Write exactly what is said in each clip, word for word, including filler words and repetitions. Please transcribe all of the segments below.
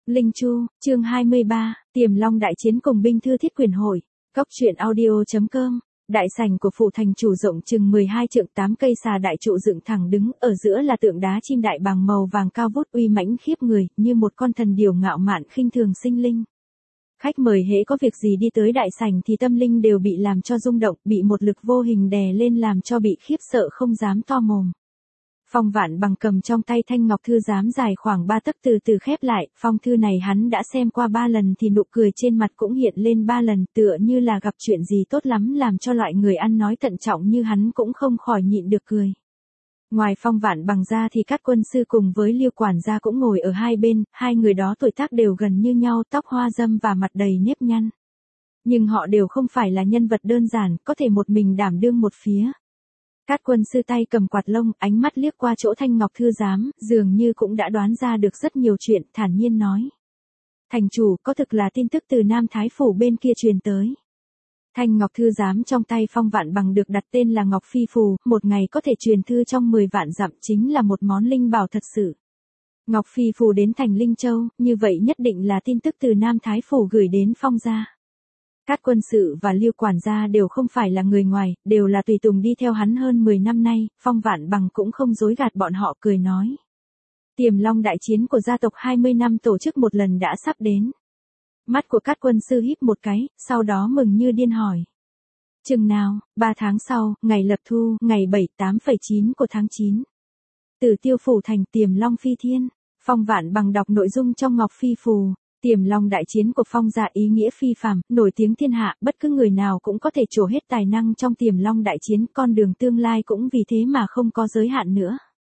Linh Chu, chương hai mươi ba, Tiềm Long đại chiến cùng binh thư thiết quyền hội. Cốc truyện audio.com. Đại sảnh của phủ thành chủ rộng chừng mười hai trượng, tám cây xà đại trụ dựng thẳng đứng, ở giữa là tượng đá chim đại bàng màu vàng cao vút uy mãnh khiếp người, như một con thần điểu ngạo mạn khinh thường sinh linh. Khách mời hễ có việc gì đi tới đại sảnh thì tâm linh đều bị làm cho rung động, bị một lực vô hình đè lên làm cho bị khiếp sợ không dám to mồm. Phong Vạn Bằng cầm trong tay thanh ngọc thư giám dài khoảng ba tấc từ từ khép lại, phong thư này hắn đã xem qua ba lần thì nụ cười trên mặt cũng hiện lên ba lần, tựa như là gặp chuyện gì tốt lắm làm cho loại người ăn nói thận trọng như hắn cũng không khỏi nhịn được cười. Ngoài Phong Vạn Bằng ra thì các quân sư cùng với Liêu quản gia cũng ngồi ở hai bên, hai người đó tuổi tác đều gần như nhau, tóc hoa râm và mặt đầy nếp nhăn. Nhưng họ đều không phải là nhân vật đơn giản, có thể một mình đảm đương một phía. Các quân sư tay cầm quạt lông, ánh mắt liếc qua chỗ thanh ngọc thư giám, dường như cũng đã đoán ra được rất nhiều chuyện, thản nhiên nói. Thành chủ, có thực là tin tức từ Nam Thái Phủ bên kia truyền tới. Thanh ngọc thư giám trong tay Phong Vạn Bằng được đặt tên là Ngọc Phi Phù, một ngày có thể truyền thư trong mười vạn dặm, chính là một món linh bảo thật sự. Ngọc Phi Phù đến thành Linh Châu, như vậy nhất định là tin tức từ Nam Thái Phủ gửi đến Phong gia. Các quân sự và Liêu quản gia đều không phải là người ngoài, đều là tùy tùng đi theo hắn hơn mười năm nay, Phong Vạn Bằng cũng không dối gạt bọn họ, cười nói. Tiềm Long đại chiến của gia tộc hai mươi năm tổ chức một lần đã sắp đến. Mắt của các quân sư híp một cái, sau đó mừng như điên hỏi. Chừng nào? Ba tháng sau, ngày lập thu, ngày bảy tám chín của tháng chín. Tử Tiêu phủ thành Tiềm Long phi thiên. Phong Vạn Bằng đọc nội dung trong Ngọc Phi Phù. Tiềm Long đại chiến của Phong gia ý nghĩa phi phàm, nổi tiếng thiên hạ, bất cứ người nào cũng có thể trổ hết tài năng trong Tiềm Long đại chiến, con đường tương lai cũng vì thế mà không có giới hạn nữa.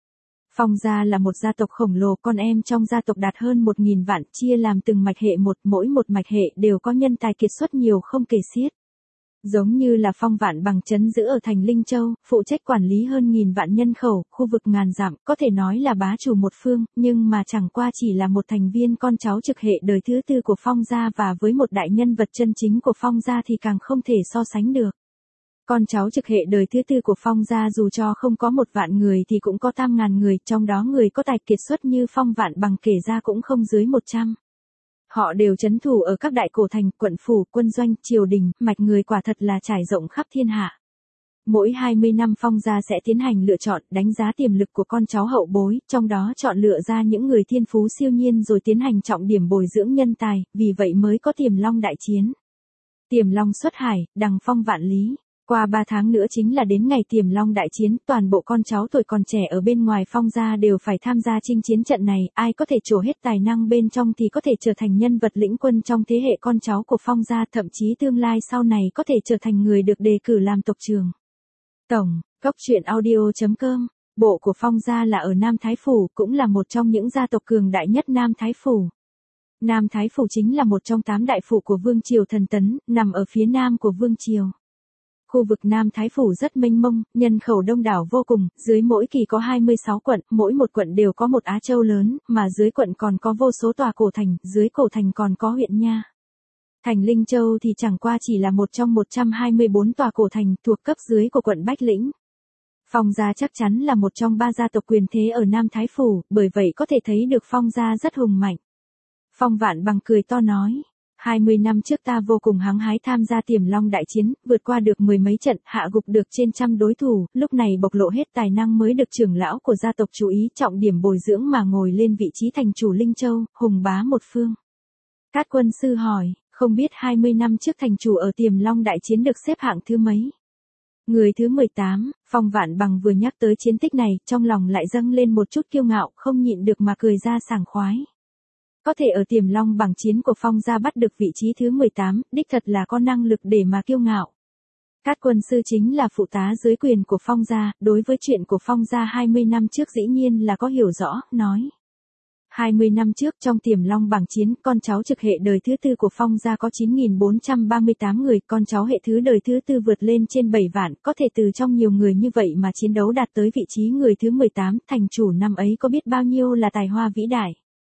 Phong gia là một gia tộc khổng lồ, con em trong gia tộc đạt hơn một nghìn vạn, chia làm từng mạch hệ một, mỗi một mạch hệ đều có nhân tài kiệt xuất nhiều không kể xiết. Giống như là Phong Vạn Bằng trấn giữ ở thành Linh Châu, phụ trách quản lý hơn nghìn vạn nhân khẩu, khu vực ngàn dặm, có thể nói là bá chủ một phương, nhưng mà chẳng qua chỉ là một thành viên con cháu trực hệ đời thứ tư của Phong gia, và với một đại nhân vật chân chính của Phong gia thì càng không thể so sánh được. Con cháu trực hệ đời thứ tư của Phong gia dù cho không có một vạn người thì cũng có tam ngàn người, trong đó người có tài kiệt xuất như Phong Vạn Bằng kể ra cũng không dưới một trăm. Họ đều trấn thủ ở các đại cổ thành, quận phủ, quân doanh, triều đình, mạch người quả thật là trải rộng khắp thiên hạ. Mỗi hai mươi năm Phong gia sẽ tiến hành lựa chọn, đánh giá tiềm lực của con cháu hậu bối, trong đó chọn lựa ra những người thiên phú siêu nhiên rồi tiến hành trọng điểm bồi dưỡng nhân tài, vì vậy mới có Tiềm Long đại chiến. Tiềm Long xuất hải, đằng phong vạn lý. Qua ba tháng nữa chính là đến ngày Tiềm Long đại chiến, toàn bộ con cháu tuổi còn trẻ ở bên ngoài Phong gia đều phải tham gia chinh chiến trận này, ai có thể trổ hết tài năng bên trong thì có thể trở thành nhân vật lĩnh quân trong thế hệ con cháu của Phong gia, thậm chí tương lai sau này có thể trở thành người được đề cử làm tộc trưởng. Tổng, Cốc truyện audio.com, bộ của Phong gia là ở Nam Thái Phủ, cũng là một trong những gia tộc cường đại nhất Nam Thái Phủ. Nam Thái Phủ chính là một trong tám đại phủ của Vương Triều Thần Tấn, nằm ở phía nam của Vương Triều. Khu vực Nam Thái Phủ rất mênh mông, nhân khẩu đông đảo vô cùng, dưới mỗi kỳ có hai mươi sáu quận, mỗi một quận đều có một Á Châu lớn, mà dưới quận còn có vô số tòa cổ thành, dưới cổ thành còn có huyện nha. Thành Linh Châu thì chẳng qua chỉ là một trong một trăm hai mươi bốn tòa cổ thành thuộc cấp dưới của quận Bách Lĩnh. Phong gia chắc chắn là một trong ba gia tộc quyền thế ở Nam Thái Phủ, bởi vậy có thể thấy được Phong gia rất hùng mạnh. Phong Vạn Bằng cười to nói. hai mươi năm trước ta vô cùng hăng hái tham gia Tiềm Long đại chiến, vượt qua được mười mấy trận, hạ gục được trên trăm đối thủ, lúc này bộc lộ hết tài năng mới được trưởng lão của gia tộc chú ý trọng điểm bồi dưỡng mà ngồi lên vị trí thành chủ Linh Châu, hùng bá một phương. Các quân sư hỏi, không biết hai mươi năm trước thành chủ ở Tiềm Long đại chiến được xếp hạng thứ mấy? Người thứ mười tám, Phong Vạn Bằng vừa nhắc tới chiến tích này, trong lòng lại dâng lên một chút kiêu ngạo, không nhịn được mà cười ra sảng khoái. Có thể ở Tiềm Long bảng chiến của Phong gia bắt được vị trí thứ mười tám, đích thật là có năng lực để mà kiêu ngạo. Các quân sư chính là phụ tá dưới quyền của Phong gia, đối với chuyện của Phong gia hai mươi năm trước dĩ nhiên là có hiểu rõ, nói. hai mươi năm trước trong Tiềm Long bảng chiến, con cháu trực hệ đời thứ tư của Phong gia có chín nghìn bốn trăm ba mươi tám người, con cháu hệ thứ đời thứ tư vượt lên trên bảy vạn, có thể từ trong nhiều người như vậy mà chiến đấu đạt tới vị trí người thứ mười tám, thành chủ năm ấy có biết bao nhiêu là tài hoa vĩ đại.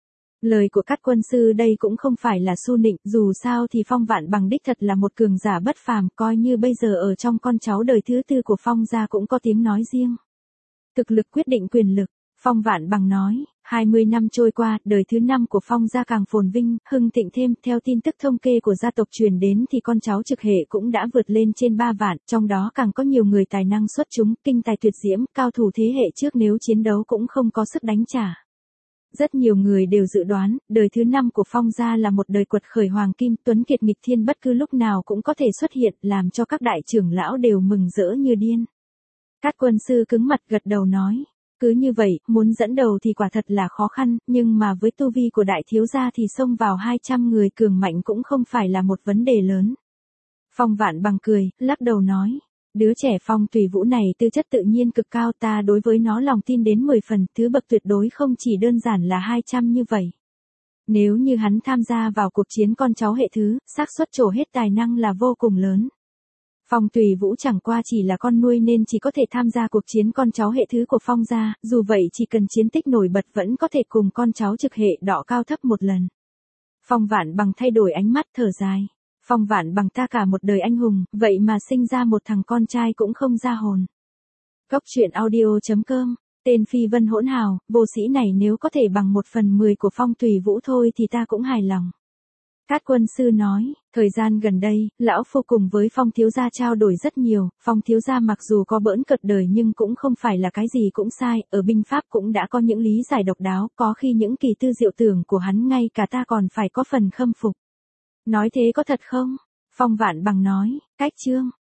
Lời của các quân sư đây cũng không phải là su nịnh, dù sao thì Phong Vạn Bằng đích thật là một cường giả bất phàm, coi như bây giờ ở trong con cháu đời thứ tư của Phong gia cũng có tiếng nói riêng. Thực lực quyết định quyền lực, Phong Vạn Bằng nói, hai mươi năm trôi qua, đời thứ năm của Phong gia càng phồn vinh, hưng thịnh thêm, theo tin tức thống kê của gia tộc truyền đến thì con cháu trực hệ cũng đã vượt lên trên ba vạn, trong đó càng có nhiều người tài năng xuất chúng, kinh tài tuyệt diễm, cao thủ thế hệ trước nếu chiến đấu cũng không có sức đánh trả. Rất nhiều người đều dự đoán, đời thứ năm của Phong gia là một đời quật khởi hoàng kim, tuấn kiệt nghịch thiên bất cứ lúc nào cũng có thể xuất hiện, làm cho các đại trưởng lão đều mừng rỡ như điên. Cát Quân sư cứng mặt gật đầu nói, cứ như vậy, muốn dẫn đầu thì quả thật là khó khăn, nhưng mà với tu vi của đại thiếu gia thì xông vào hai trăm người cường mạnh cũng không phải là một vấn đề lớn. Phong Vạn Bằng cười, lắc đầu nói, đứa trẻ Phong Tùy Vũ này tư chất tự nhiên cực cao, ta đối với nó lòng tin đến mười phần, thứ bậc tuyệt đối không chỉ đơn giản là hai trăm như vậy. Nếu như hắn tham gia vào cuộc chiến con cháu hệ thứ, xác suất trổ hết tài năng là vô cùng lớn. Phong Tùy Vũ chẳng qua chỉ là con nuôi nên chỉ có thể tham gia cuộc chiến con cháu hệ thứ của Phong gia, dù vậy chỉ cần chiến tích nổi bật vẫn có thể cùng con cháu trực hệ đọ cao thấp một lần. Phong Vạn Bằng thay đổi ánh mắt thở dài. Phong Vạn Bằng ta cả một đời anh hùng, vậy mà sinh ra một thằng con trai cũng không ra hồn. Góc truyện audio chấm com, tên phi vân hỗn hào, vô sĩ này nếu có thể bằng một phần mười của Phong Tùy Vũ thôi thì ta cũng hài lòng. Cát Quân sư nói, thời gian gần đây, lão phu cùng với Phong thiếu gia trao đổi rất nhiều, Phong thiếu gia mặc dù có bỡn cợt đời nhưng cũng không phải là cái gì cũng sai, ở binh pháp cũng đã có những lý giải độc đáo, có khi những kỳ tư diệu tưởng của hắn ngay cả ta còn phải có phần khâm phục. Nói thế có thật không? Phong Vạn Bằng nói, cách chương.